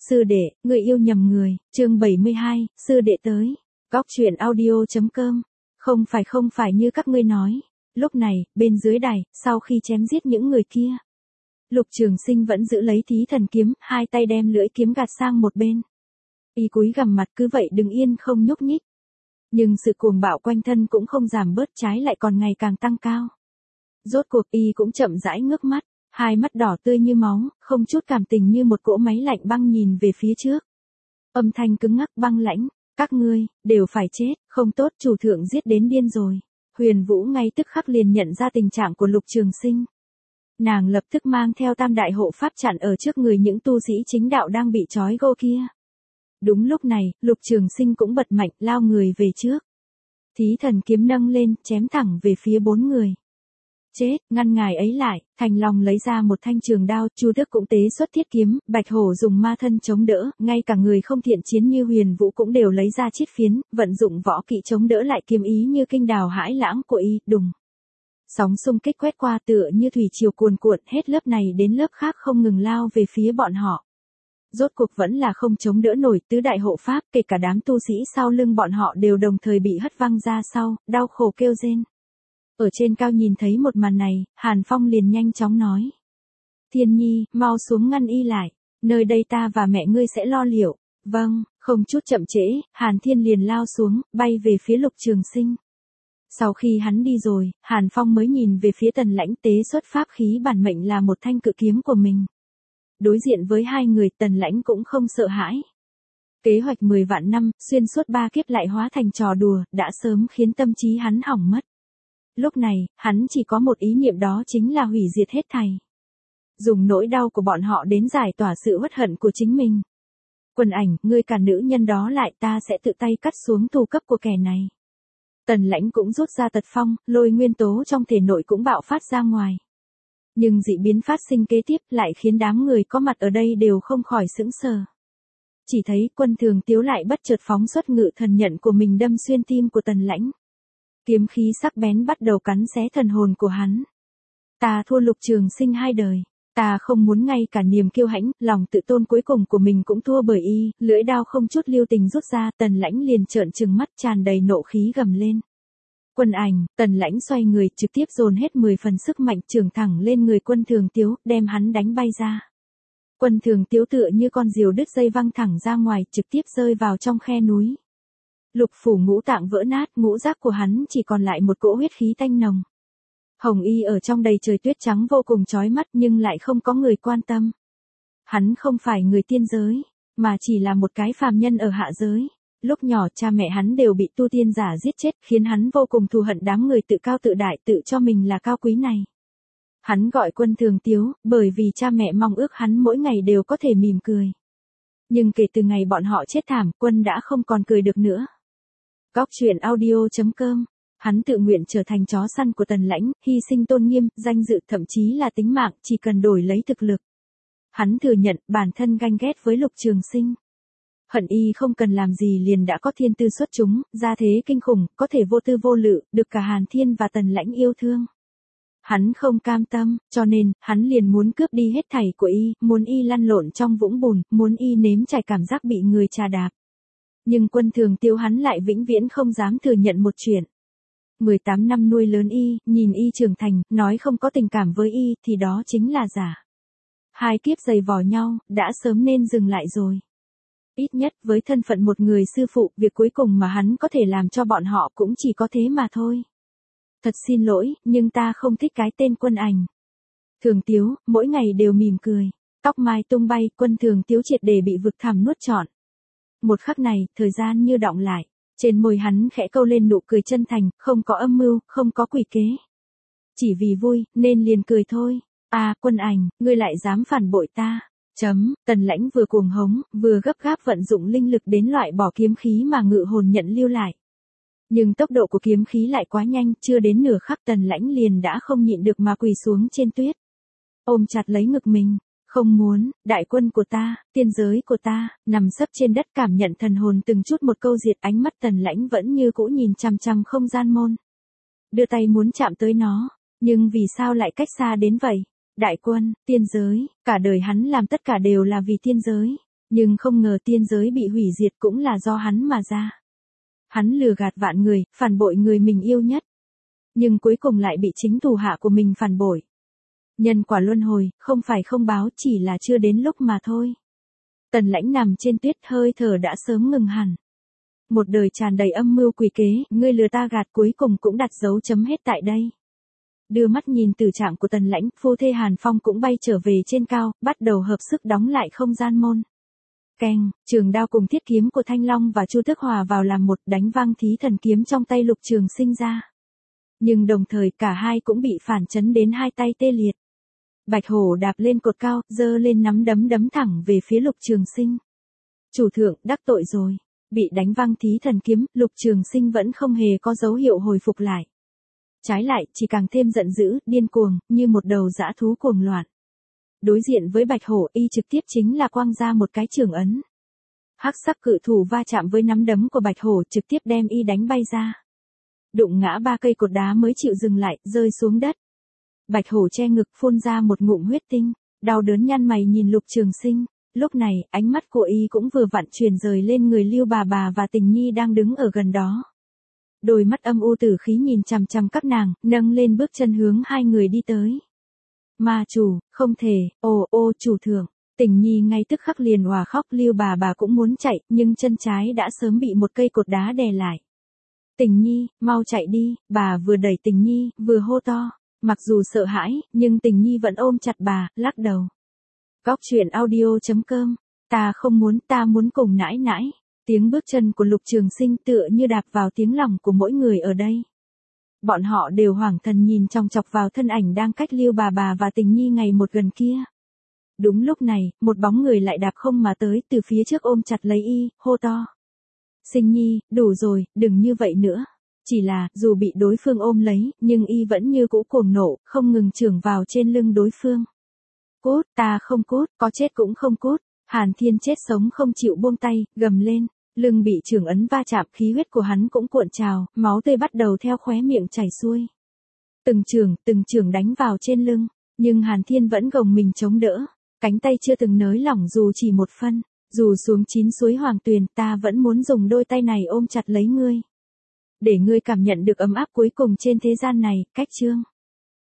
Sư đệ, người yêu nhầm người, chương 72, sư đệ tới. Góc truyện audio.com. Không phải như các ngươi nói. Lúc này, bên dưới đài, sau khi chém giết những người kia, Lục Trường Sinh vẫn giữ lấy Thí Thần kiếm, hai tay đem lưỡi kiếm gạt sang một bên. Y cúi gằm mặt cứ vậy đứng yên không nhúc nhích. Nhưng sự cuồng bạo quanh thân cũng không giảm bớt, trái lại còn ngày càng tăng cao. Rốt cuộc Y cũng chậm rãi ngước mắt, hai mắt đỏ tươi như máu, không chút cảm tình như một cỗ máy lạnh băng nhìn về phía trước. Âm thanh cứng ngắc băng lãnh, các ngươi, đều phải chết, không tốt, chủ thượng giết đến điên rồi. Huyền Vũ ngay tức khắc liền nhận ra tình trạng của Lục Trường Sinh. Nàng lập tức mang theo tam đại hộ pháp chặn ở trước người những tu sĩ chính đạo đang bị trói gô kia. Đúng lúc này, Lục Trường Sinh cũng bật mạnh lao người về trước. Thí Thần kiếm nâng lên, chém thẳng về phía bốn người. Chết, ngăn ngài ấy lại, Thành Long lấy ra một thanh trường đao, Chu Đức cũng tế xuất thiết kiếm, Bạch Hổ dùng ma thân chống đỡ, ngay cả người không thiện chiến như Huyền Vũ cũng đều lấy ra chiết phiến, vận dụng võ kỵ chống đỡ lại kiếm ý như kinh đào hãi lãng của Y, đùng. Sóng xung kích quét qua tựa như thủy triều cuồn cuộn, hết lớp này đến lớp khác không ngừng lao về phía bọn họ. Rốt cuộc vẫn là không chống đỡ nổi, tứ đại hộ pháp, kể cả đám tu sĩ sau lưng bọn họ đều đồng thời bị hất văng ra sau, đau khổ kêu rên. Ở trên cao nhìn thấy một màn này, Hàn Phong liền nhanh chóng nói. Thiên Nhi, mau xuống ngăn Y lại, nơi đây ta và mẹ ngươi sẽ lo liệu. Vâng, không chút chậm trễ, Hàn Thiên liền lao xuống, bay về phía Lục Trường Sinh. Sau khi hắn đi rồi, Hàn Phong mới nhìn về phía Tần Lãnh, tế xuất pháp khí bản mệnh là một thanh cự kiếm của mình. Đối diện với hai người, Tần Lãnh cũng không sợ hãi. Kế hoạch 10 vạn năm, xuyên suốt 3 kiếp lại hóa thành trò đùa, đã sớm khiến tâm trí hắn hỏng mất. Lúc này, hắn chỉ có một ý niệm, đó chính là hủy diệt hết thảy. Dùng nỗi đau của bọn họ đến giải tỏa sự uất hận của chính mình. Quần Ảnh, ngươi cản nữ nhân đó lại, ta sẽ tự tay cắt xuống thù cấp của kẻ này. Tần Lãnh cũng rút ra tật phong, lôi nguyên tố trong thể nội cũng bạo phát ra ngoài. Nhưng dị biến phát sinh kế tiếp lại khiến đám người có mặt ở đây đều không khỏi sững sờ. Chỉ thấy Quân Thường Tiếu lại bất chợt phóng xuất ngự thần nhận của mình đâm xuyên tim của Tần Lãnh. Kiếm khí sắc bén bắt đầu cắn xé thần hồn của hắn. Ta thua Lục Trường Sinh 2 đời. Ta không muốn ngay cả niềm kiêu hãnh, lòng tự tôn cuối cùng của mình cũng thua bởi Y. Lưỡi đao không chút lưu tình rút ra, Tần Lãnh liền trợn trừng mắt tràn đầy nộ khí gầm lên. Quân Ảnh, Tần Lãnh xoay người trực tiếp dồn hết 10 phần sức mạnh trường thẳng lên người Quân Thường Tiếu, đem hắn đánh bay ra. Quân Thường Tiếu tựa như con diều đứt dây văng thẳng ra ngoài, trực tiếp rơi vào trong khe núi. Lục phủ ngũ tạng vỡ nát, ngũ giác của hắn chỉ còn lại một cỗ huyết khí tanh nồng. Hồng y ở trong đầy trời tuyết trắng vô cùng chói mắt nhưng lại không có người quan tâm. Hắn không phải người tiên giới, mà chỉ là một cái phàm nhân ở hạ giới. Lúc nhỏ cha mẹ hắn đều bị tu tiên giả giết chết, khiến hắn vô cùng thù hận đám người tự cao tự đại tự cho mình là cao quý này. Hắn gọi Quân Thường Tiếu, bởi vì cha mẹ mong ước hắn mỗi ngày đều có thể mỉm cười. Nhưng kể từ ngày bọn họ chết thảm, Quân đã không còn cười được nữa. Góc truyện audio.com. Hắn tự nguyện trở thành chó săn của Tần Lãnh, hy sinh tôn nghiêm, danh dự, thậm chí là tính mạng, chỉ cần đổi lấy thực lực. Hắn thừa nhận bản thân ganh ghét với Lục Trường Sinh. Hận Y không cần làm gì liền đã có thiên tư xuất chúng, gia thế kinh khủng, có thể vô tư vô lự, được cả Hàn Thiên và Tần Lãnh yêu thương. Hắn không cam tâm, cho nên, hắn liền muốn cướp đi hết thảy của Y, muốn Y lăn lộn trong vũng bùn, muốn Y nếm trải cảm giác bị người trà đạp. Nhưng Quân Thường Tiếu hắn lại vĩnh viễn không dám thừa nhận một chuyện. 18 năm nuôi lớn Y, nhìn Y trưởng thành, nói không có tình cảm với Y, thì đó chính là giả. 2 kiếp giày vò nhau, đã sớm nên dừng lại rồi. Ít nhất với thân phận một người sư phụ, việc cuối cùng mà hắn có thể làm cho bọn họ cũng chỉ có thế mà thôi. Thật xin lỗi, nhưng ta không thích cái tên Quân Ảnh. Thường Tiếu, mỗi ngày đều mỉm cười. Tóc mai tung bay, Quân Thường Tiếu triệt để bị vực thẳm nuốt trọn. Một khắc này, thời gian như đọng lại. Trên môi hắn khẽ câu lên nụ cười chân thành, không có âm mưu, không có quỷ kế. Chỉ vì vui, nên liền cười thôi. À, Quân Ảnh, ngươi lại dám phản bội ta. Tần Lãnh vừa cuồng hống, vừa gấp gáp vận dụng linh lực đến loại bỏ kiếm khí mà ngự hồn nhận lưu lại. Nhưng tốc độ của kiếm khí lại quá nhanh, chưa đến nửa khắc Tần Lãnh liền đã không nhịn được mà quỳ xuống trên tuyết. Ôm chặt lấy ngực mình. Không muốn, đại quân của ta, tiên giới của ta, nằm sấp trên đất cảm nhận thần hồn từng chút một câu diệt, ánh mắt Tần Lãnh vẫn như cũ nhìn chằm chằm không gian môn. Đưa tay muốn chạm tới nó, nhưng vì sao lại cách xa đến vậy? Đại quân, tiên giới, cả đời hắn làm tất cả đều là vì tiên giới. Nhưng không ngờ tiên giới bị hủy diệt cũng là do hắn mà ra. Hắn lừa gạt vạn người, phản bội người mình yêu nhất. Nhưng cuối cùng lại bị chính thủ hạ của mình phản bội. Nhân quả luân hồi, không phải không báo, chỉ là chưa đến lúc mà thôi. Tần Lãnh nằm trên tuyết, hơi thở đã sớm ngừng hẳn. Một đời tràn đầy âm mưu quỷ kế, ngươi lừa ta gạt, cuối cùng cũng đặt dấu chấm hết tại đây. Đưa mắt nhìn tử trạng của Tần Lãnh, phu thê Hàn Phong cũng bay trở về trên cao, bắt đầu hợp sức đóng lại không gian môn. Keng, trường đao cùng thiết kiếm của Thanh Long và Chu Tước hòa vào làm một, đánh văng thí thần kiếm trong tay Lục Trường Sinh ra. Nhưng đồng thời cả hai cũng bị phản chấn đến hai tay tê liệt. Bạch Hổ đạp lên cột cao, giơ lên nắm đấm đấm thẳng về phía Lục Trường Sinh. Chủ thượng, đắc tội rồi. Bị đánh văng thí thần kiếm, Lục Trường Sinh vẫn không hề có dấu hiệu hồi phục lại. Trái lại, chỉ càng thêm giận dữ, điên cuồng, như một đầu dã thú cuồng loạn. Đối diện với Bạch Hổ, y trực tiếp chính là quăng ra một cái trường ấn. Hắc sắc cự thủ va chạm với nắm đấm của Bạch Hổ, trực tiếp đem y đánh bay ra. Đụng ngã 3 cây cột đá mới chịu dừng lại, rơi xuống đất. Bạch Hổ che ngực phun ra một ngụm huyết tinh, đau đớn nhăn mày nhìn Lục Trường Sinh. Lúc này, ánh mắt của y cũng vừa vặn truyền rời lên người Lưu bà và Tình Nhi đang đứng ở gần đó. Đôi mắt âm u tử khí nhìn chằm chằm các nàng, nâng lên bước chân hướng hai người đi tới. Ma chủ, không thể, ô chủ thượng. Tình Nhi ngay tức khắc liền òa khóc, Lưu bà cũng muốn chạy, nhưng chân trái đã sớm bị một cây cột đá đè lại. Tình Nhi, mau chạy đi, bà vừa đẩy Tình Nhi, vừa hô to. Mặc dù sợ hãi, nhưng Tình Nhi vẫn ôm chặt bà, lắc đầu. Góc truyện audio.com, ta không muốn, ta muốn cùng nãi nãi. Tiếng bước chân của Lục Trường Sinh tựa như đạp vào tiếng lòng của mỗi người ở đây. Bọn họ đều hoảng thần nhìn chòng chọc vào thân ảnh đang cách Lưu bà và Tình Nhi ngày một gần kia. Đúng lúc này, một bóng người lại đạp không mà tới, từ phía trước ôm chặt lấy y, hô to. Sinh Nhi, đủ rồi, đừng như vậy nữa. Chỉ là, dù bị đối phương ôm lấy, nhưng y vẫn như cũ cuồng nộ, không ngừng chưởng vào trên lưng đối phương. Cút, ta không cút, có chết cũng không cút. Hàn Thiên chết sống không chịu buông tay, gầm lên, lưng bị chưởng ấn va chạm, khí huyết của hắn cũng cuộn trào, máu tươi bắt đầu theo khóe miệng chảy xuôi. Từng chưởng đánh vào trên lưng, nhưng Hàn Thiên vẫn gồng mình chống đỡ, cánh tay chưa từng nới lỏng dù chỉ một phân, dù xuống 9 suối Hoàng Tuyền, ta vẫn muốn dùng đôi tay này ôm chặt lấy ngươi. Để ngươi cảm nhận được ấm áp cuối cùng trên thế gian này, cách chương.